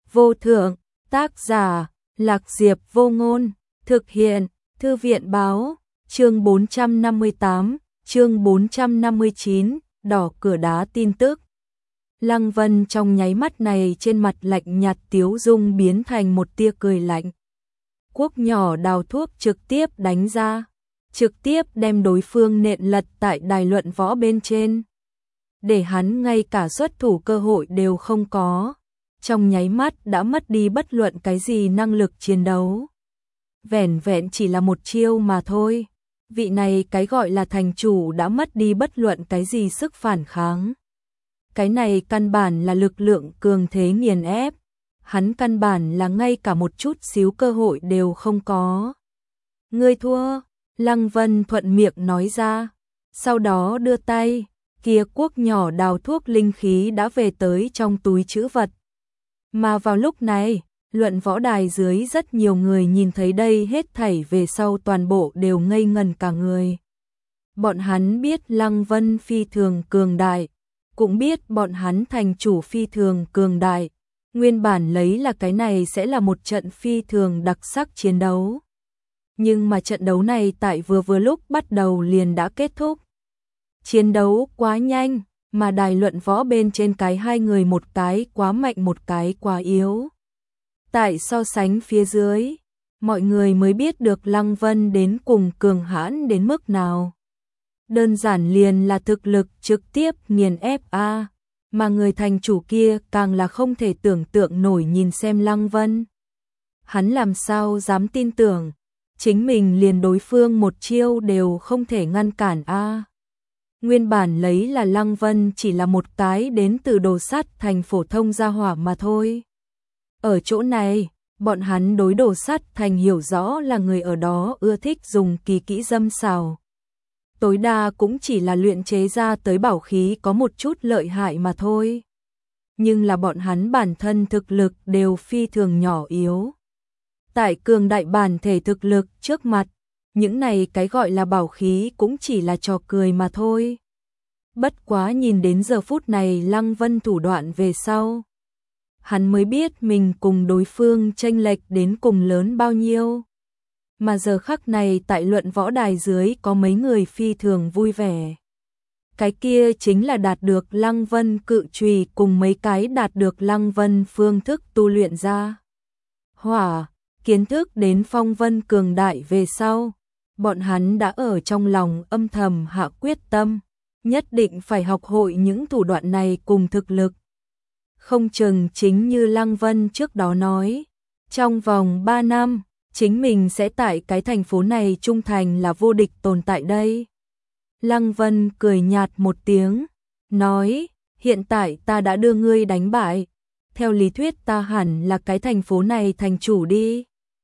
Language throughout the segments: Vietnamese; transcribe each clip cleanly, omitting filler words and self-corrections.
vô thượng, tác giả, Lạc Diệp Vô Ngôn, thực hiện, Thư viện báo, chương 458, chương 459, đỏ cửa đá tin tức. Lăng Vân trong nháy mắt này trên mặt lạnh nhạt tiếu dung biến thành một tia cười lạnh. Cuốc nhỏ đào thuốc trực tiếp đánh ra, trực tiếp đem đối phương nện lật tại đài luận võ bên trên. Để hắn ngay cả xuất thủ cơ hội đều không có, trong nháy mắt đã mất đi bất luận cái gì năng lực chiến đấu. Vẻn vẹn chỉ là một chiêu mà thôi, vị này cái gọi là thành chủ đã mất đi bất luận cái gì sức phản kháng. Cái này căn bản là lực lượng cường thế nghiền ép, hắn căn bản là ngay cả một chút xíu cơ hội đều không có. Ngươi thua, Lăng Vân thuận miệng nói ra, sau đó đưa tay, kia cuốc nhỏ đào thuốc linh khí đã về tới trong túi trữ vật. Mà vào lúc này, luận võ đài dưới rất nhiều người nhìn thấy đây hết thảy về sau toàn bộ đều ngây ngẩn cả người. Bọn hắn biết Lăng Vân phi thường cường đại, cũng biết bọn hắn thành chủ phi thường cường đại, nguyên bản lấy là cái này sẽ là một trận phi thường đặc sắc chiến đấu. Nhưng mà trận đấu này tại vừa lúc bắt đầu liền đã kết thúc. Chiến đấu quá nhanh, mà đài luận võ bên trên cái hai người một cái quá mạnh một cái quá yếu. Tại so sánh phía dưới, mọi người mới biết được Lăng Vân đến cùng cường hãn đến mức nào. Đơn giản liền là thực lực trực tiếp nghiền ép mà người thành chủ kia càng là không thể tưởng tượng nổi nhìn xem Lăng Vân. Hắn làm sao dám tin tưởng, chính mình liền đối phương một chiêu đều không thể ngăn cản Nguyên bản lấy là Lăng Vân chỉ là một cái đến từ Đồ Sắt Thành phổ thông gia hỏa mà thôi. Ở chỗ này, bọn hắn đối Đồ Sắt Thành hiểu rõ là người ở đó ưa thích dùng kỳ kỹ dâm xào. Tối đa cũng chỉ là luyện chế ra tới bảo khí có một chút lợi hại mà thôi. Nhưng là bọn hắn bản thân thực lực đều phi thường nhỏ yếu. Tại cường đại bản thể thực lực trước mặt, những này cái gọi là bảo khí cũng chỉ là trò cười mà thôi. Bất quá nhìn đến giờ phút này Lăng Vân thủ đoạn về sau, hắn mới biết mình cùng đối phương chênh lệch đến cùng lớn bao nhiêu. Mà giờ khắc này tại luận võ đài dưới có mấy người phi thường vui vẻ. Cái kia chính là đạt được Lăng Vân cự chùy cùng mấy cái đạt được Lăng Vân phương thức tu luyện ra. Hỏa, kiến thức đến phong vân cường đại về sau, bọn hắn đã ở trong lòng âm thầm hạ quyết tâm, nhất định phải học hội những thủ đoạn này cùng thực lực. Không chừng chính như Lăng Vân trước đó nói, trong vòng 3 năm, chính mình sẽ tại cái thành phố này trung thành là vô địch tồn tại đây. Lăng Vân cười nhạt một tiếng, nói, hiện tại ta đã đưa ngươi đánh bại, theo lý thuyết ta hẳn là cái thành phố này thành chủ đi.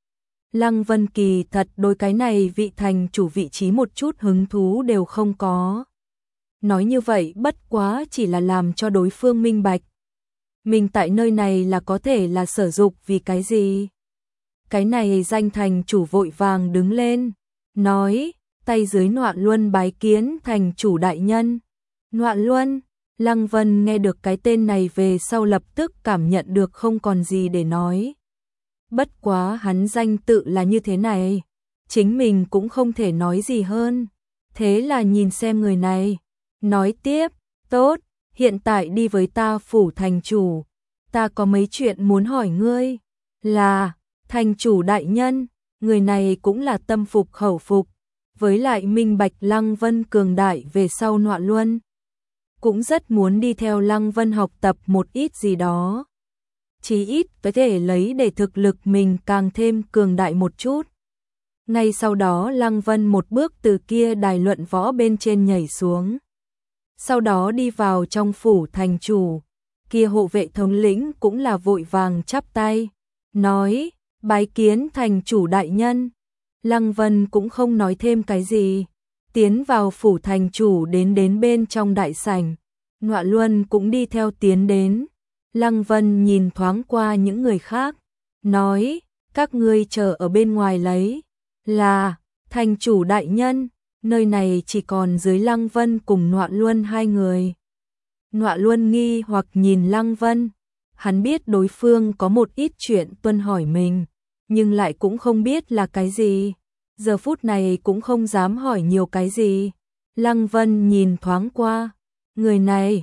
Lăng Vân kỳ thật đối cái này vị thành chủ vị trí một chút hứng thú đều không có. Nói như vậy bất quá chỉ là làm cho đối phương minh bạch. Mình tại nơi này là có thể là sử dụng vì cái gì? Cái này danh thành chủ vội vàng đứng lên, nói, tay dưới Noạn Luân bái kiến thành chủ đại nhân. Noạn Luân, Lăng Vân nghe được cái tên này về sau lập tức cảm nhận được không còn gì để nói. Bất quá hắn danh tự là như thế này, chính mình cũng không thể nói gì hơn. Thế là nhìn xem người này, nói tiếp, tốt, hiện tại đi với ta phủ thành chủ, ta có mấy chuyện muốn hỏi ngươi, là, thành chủ đại nhân, người này cũng là tâm phục khẩu phục, với lại minh bạch Lăng Vân cường đại về sau Noạn Luân. Cũng rất muốn đi theo Lăng Vân học tập một ít gì đó. Chí ít có thể lấy để thực lực mình càng thêm cường đại một chút. Ngay sau đó Lăng Vân một bước từ kia đài luận võ bên trên nhảy xuống. Sau đó đi vào trong phủ thành chủ, kia hộ vệ thống lĩnh cũng là vội vàng chắp tay, nói, bái kiến thành chủ đại nhân. Lăng Vân cũng không nói thêm cái gì, tiến vào phủ thành chủ đến bên trong đại sảnh, Noạn Luân cũng đi theo tiến đến. Lăng Vân nhìn thoáng qua những người khác, nói, các ngươi chờ ở bên ngoài lấy, là, thành chủ đại nhân, nơi này chỉ còn dưới Lăng Vân cùng Noạn Luân hai người. Noạn Luân nghi hoặc nhìn Lăng Vân, Hắn biết đối phương có một ít chuyện tuân hỏi mình, nhưng lại cũng không biết là cái gì. Giờ phút này cũng không dám hỏi nhiều cái gì. Lăng Vân nhìn thoáng qua. Người này,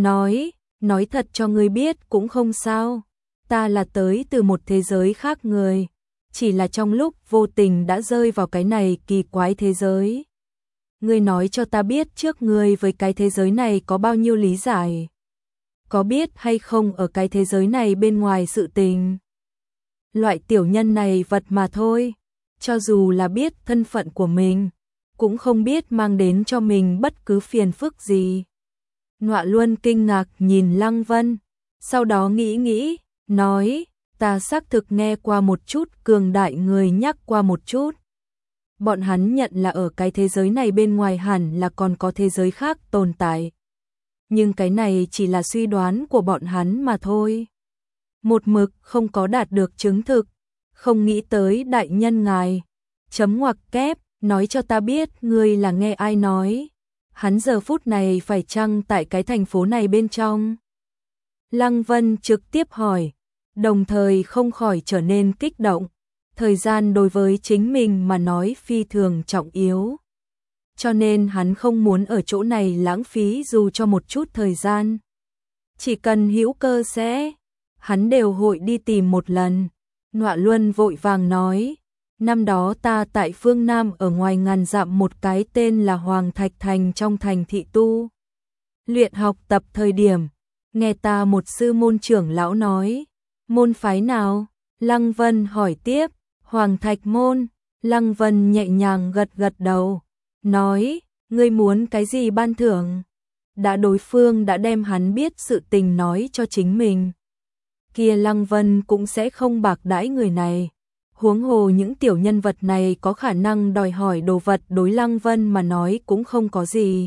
nói thật cho ngươi biết cũng không sao. Ta là tới từ một thế giới khác người. Chỉ là trong lúc vô tình đã rơi vào cái này kỳ quái thế giới. Ngươi nói cho ta biết trước ngươi với cái thế giới này có bao nhiêu lý giải. Có biết hay không ở cái thế giới này bên ngoài sự tình. Loại tiểu nhân này vật mà thôi. Cho dù là biết thân phận của mình, cũng không biết mang đến cho mình bất cứ phiền phức gì. Nọa Luân kinh ngạc nhìn Lăng Vân, sau đó nghĩ, nói, ta xác thực nghe qua một chút, cường đại người nhắc qua một chút. Bọn hắn nhận là ở cái thế giới này bên ngoài hẳn là còn có thế giới khác tồn tại. Nhưng cái này chỉ là suy đoán của bọn hắn mà thôi. Một mực không có đạt được chứng thực, không nghĩ tới đại nhân ngài. Chấm ngoặc kép, nói cho ta biết ngươi là nghe ai nói. Hắn giờ phút này phải chăng tại cái thành phố này bên trong? Lăng Vân trực tiếp hỏi, đồng thời không khỏi trở nên kích động. Thời gian đối với chính mình mà nói phi thường trọng yếu. Cho nên hắn không muốn ở chỗ này lãng phí dù cho một chút thời gian. Chỉ cần hữu cơ sẽ, hắn đều hội đi tìm một lần. Nọa Luân vội vàng nói, năm đó ta tại phương Nam ở ngoài ngàn dặm một cái tên là Hoàng Thạch Thành trong thành thị tu. Luyện học tập thời điểm, nghe ta một sư môn trưởng lão nói, môn phái nào? Lăng Vân hỏi tiếp, Hoàng Thạch môn. Lăng Vân nhẹ nhàng gật đầu, nói, ngươi muốn cái gì ban thưởng? Đã đối phương đã đem hắn biết sự tình nói cho chính mình. Kia Lăng Vân cũng sẽ không bạc đãi người này. Huống hồ những tiểu nhân vật này có khả năng đòi hỏi đồ vật đối Lăng Vân mà nói cũng không có gì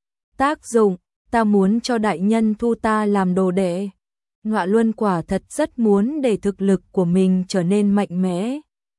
tác dụng, ta muốn cho đại nhân thu ta làm đồ đệ. Nọa Luân quả thật rất muốn để thực lực của mình trở nên mạnh mẽ.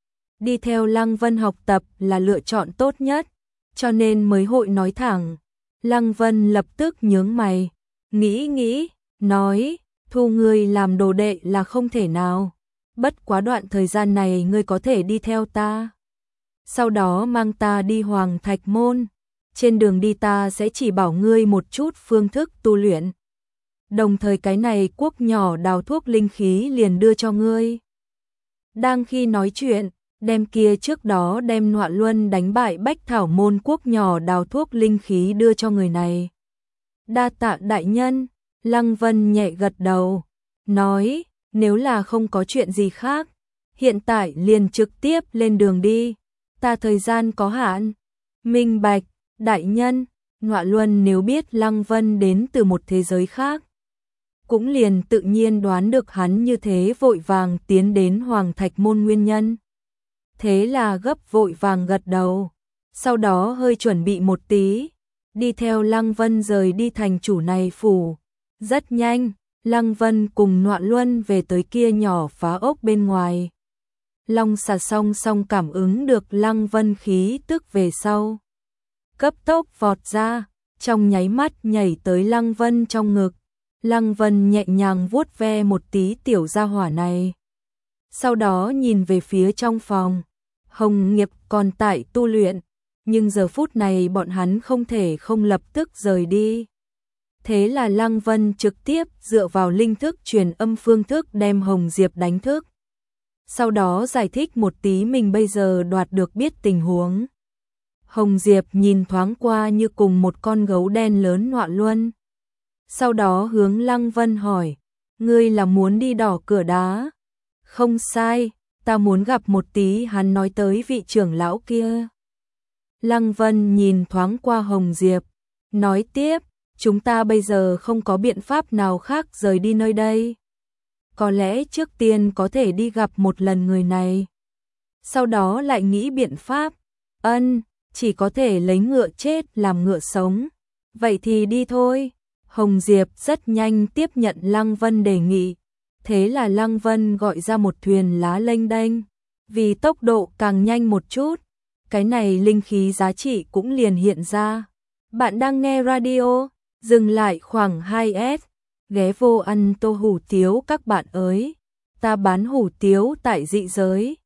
Đi theo Lăng Vân học tập là lựa chọn tốt nhất, cho nên mới hội nói thẳng. Lăng Vân lập tức nhướng mày, nghĩ, nói, thu ngươi làm đồ đệ là không thể nào. Bất quá đoạn thời gian này ngươi có thể đi theo ta. Sau đó mang ta đi Hoàng Thạch môn. Trên đường đi ta sẽ chỉ bảo ngươi một chút phương thức tu luyện. Đồng thời cái này cuốc nhỏ đào thuốc linh khí liền đưa cho ngươi. Đang khi nói chuyện, đem kia trước đó đem Nọa Luân đánh bại Bách Thảo môn cuốc nhỏ đào thuốc linh khí đưa cho người này. Đa tạ đại nhân. Lăng Vân nhẹ gật đầu, nói, nếu là không có chuyện gì khác, hiện tại liền trực tiếp lên đường đi, ta thời gian có hạn. Minh bạch, đại nhân. Nọa Luân nếu biết Lăng Vân đến từ một thế giới khác, cũng liền tự nhiên đoán được hắn như thế vội vàng tiến đến Hoàng Thạch môn nguyên nhân. Thế là gấp vội vàng gật đầu, sau đó hơi chuẩn bị một tí, đi theo Lăng Vân rời đi thành chủ này phủ. Rất nhanh, Lăng Vân cùng Nọa Luân về tới kia nhỏ phá ốc bên ngoài. Long xà song song cảm ứng được Lăng Vân khí tức về sau. Cấp tốc vọt ra, trong nháy mắt nhảy tới Lăng Vân trong ngực. Lăng Vân nhẹ nhàng vuốt ve một tí tiểu gia hỏa này. Sau đó nhìn về phía trong phòng. Hồng Nghiệp còn tại tu luyện, nhưng giờ phút này bọn hắn không thể không lập tức rời đi. Thế là Lăng Vân trực tiếp dựa vào linh thức truyền âm phương thức đem Hồng Diệp đánh thức. Sau đó giải thích một tí mình bây giờ đoạt được biết tình huống. Hồng Diệp nhìn thoáng qua như cùng một con gấu đen lớn Nọa Luân. Sau đó hướng Lăng Vân hỏi, ngươi là muốn đi đỏ cửa đá? Không sai, ta muốn gặp một tí hắn nói tới vị trưởng lão kia. Lăng Vân nhìn thoáng qua Hồng Diệp, nói tiếp, chúng ta bây giờ không có biện pháp nào khác rời đi nơi đây. Có lẽ trước tiên có thể đi gặp một lần người này. Sau đó lại nghĩ biện pháp. Chỉ có thể lấy ngựa chết làm ngựa sống. Vậy thì đi thôi. Hồng Diệp rất nhanh tiếp nhận Lăng Vân đề nghị. Thế là Lăng Vân gọi ra một thuyền lá lênh đênh. Vì tốc độ càng nhanh một chút, cái này linh khí giá trị cũng liền hiện ra. Bạn đang nghe radio, dừng lại khoảng 2S. ghé vô ăn tô hủ tiếu các bạn ơi. Ta bán hủ tiếu tại dị giới,